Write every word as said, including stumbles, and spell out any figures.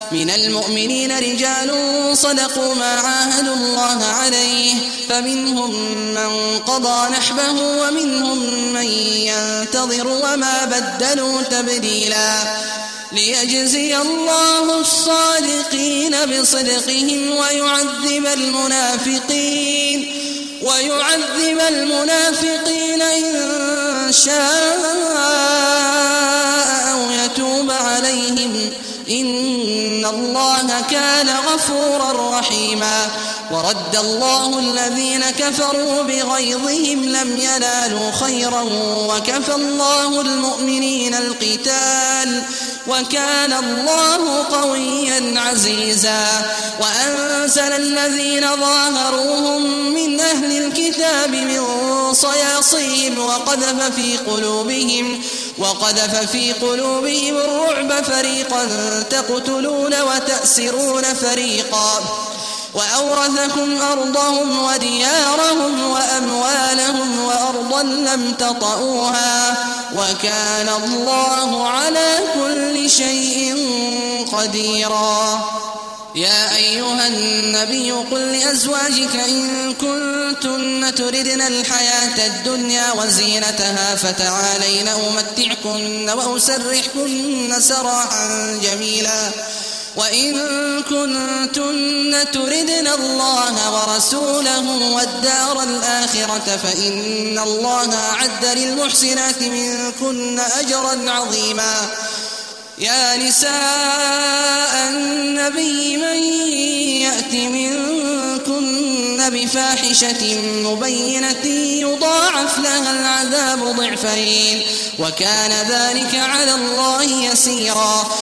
من المؤمنين رجال صدقوا ما عاهدوا الله عليه فمنهم من قضى نحبه ومنهم من ينتظر وما بدلوا تبديلا ليجزي الله الصادقين بصدقهم ويعذب المنافقين ويعذب المنافقين إن شاء أو يتوب عليهم إن الله كان غفورا رحيما ورد الله الذين كفروا بغيظهم لم ينالوا خيرا وكفى الله المؤمنين القتال وكان الله قويا عزيزا وأنزل الذين ظاهروهم من أهل الكتاب من صياصيهم وقذف في قلوبهم وقذف في قلوبهم الرعب فريقا تقتلون وتأسرون فريقا وأورثكم أرضهم وديارهم وأموالهم وأرضا لم تطئوها وكان الله على كل شيء قديرا يا أيها النبي قل لأزواجك إن كنتن تردن الحياة الدنيا وزينتها فتعالين أمتعكن وأسرحكن سراحا جميلا وإن كنتن تردن الله ورسوله والدار الآخرة فإن الله أعد للمحسنات منكن أجرا عظيما يا نساء النبي من يأت منكن بفاحشة مبينة يضاعف لها العذاب ضعفين وكان ذلك على الله يسيرا